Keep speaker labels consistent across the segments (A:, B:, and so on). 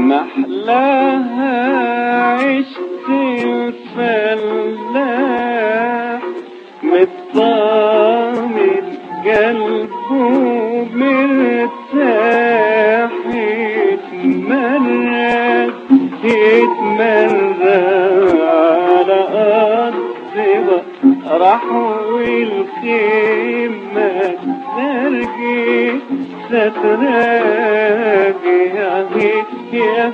A: محلاها عشت الفلاح مطمن قلبه مرتاح يتمرد على أرض راح والخيمة ترقي ستراقي يا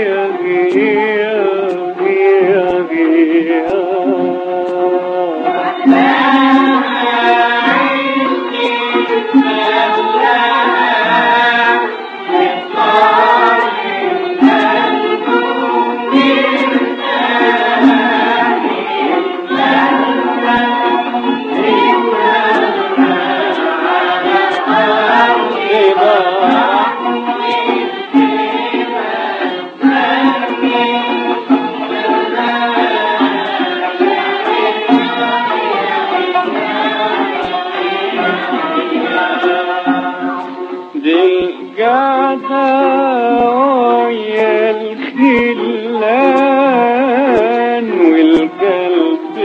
A: ويا الخلان والقلب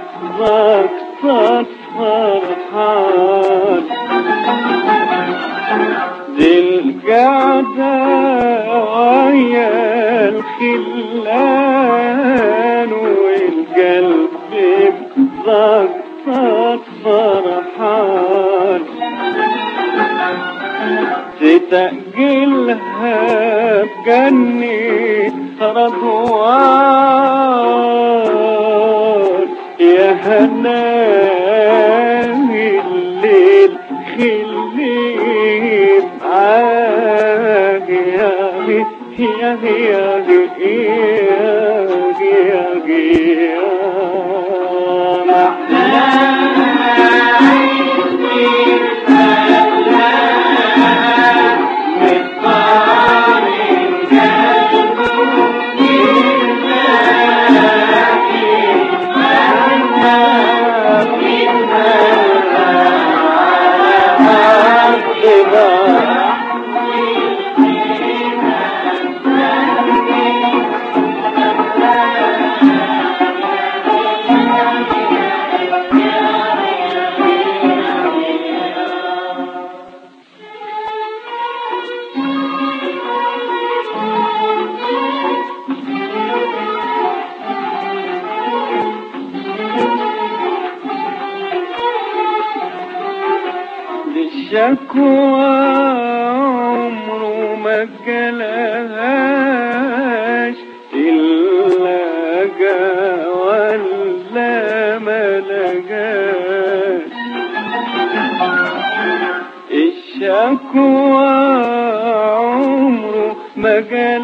A: مزقطط فرحان دي القعدة ويا الخلان والقلب مزقطط فرحان تتأجلها بجنة رضوان يا هناوي الليل خلي معاك شكوى عمره ما جالهاش إلا جا ولا ما لقاش الشكوى عمره ما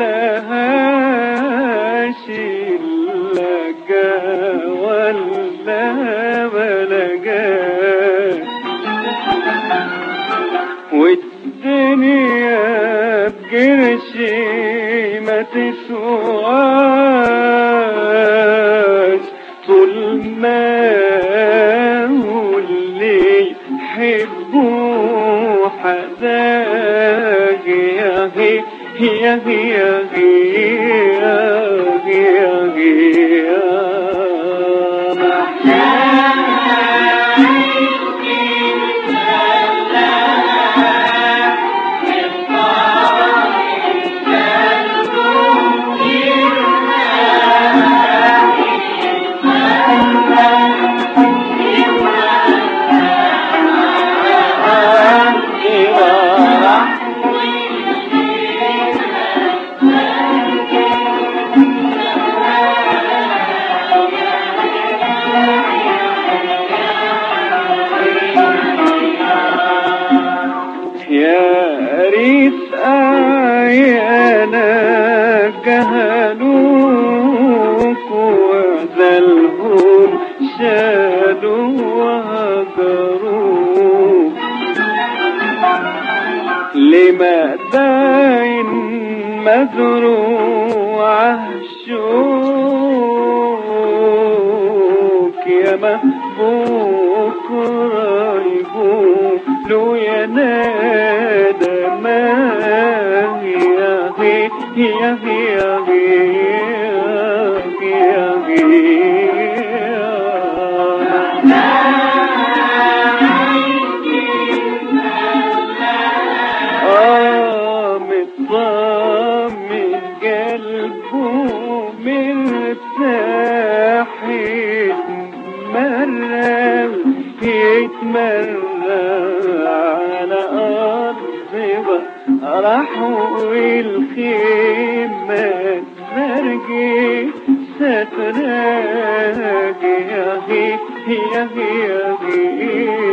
A: جالهاش إلا جا ولا ما لقاش والدنيا بقرشي ما تسواش طول ما هو اللي يحبه حداك يا ريت أنا جهلوك وذلهم شالوا وهجروك لما داين مزروع الشوك يا محبوك رايبوك لو يا نادى ما هي يا مطمن قلبه مرتاح يتمرى على أرض راح والخيمة ترقي ستراقي يا